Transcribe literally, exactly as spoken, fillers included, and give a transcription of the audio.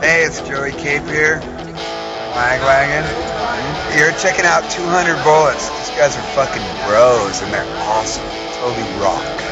Hey, it's Joey Cape here, Wagwagon. You're checking out two hundred Bullets. These guys are fucking bros, and they're awesome. Totally rock.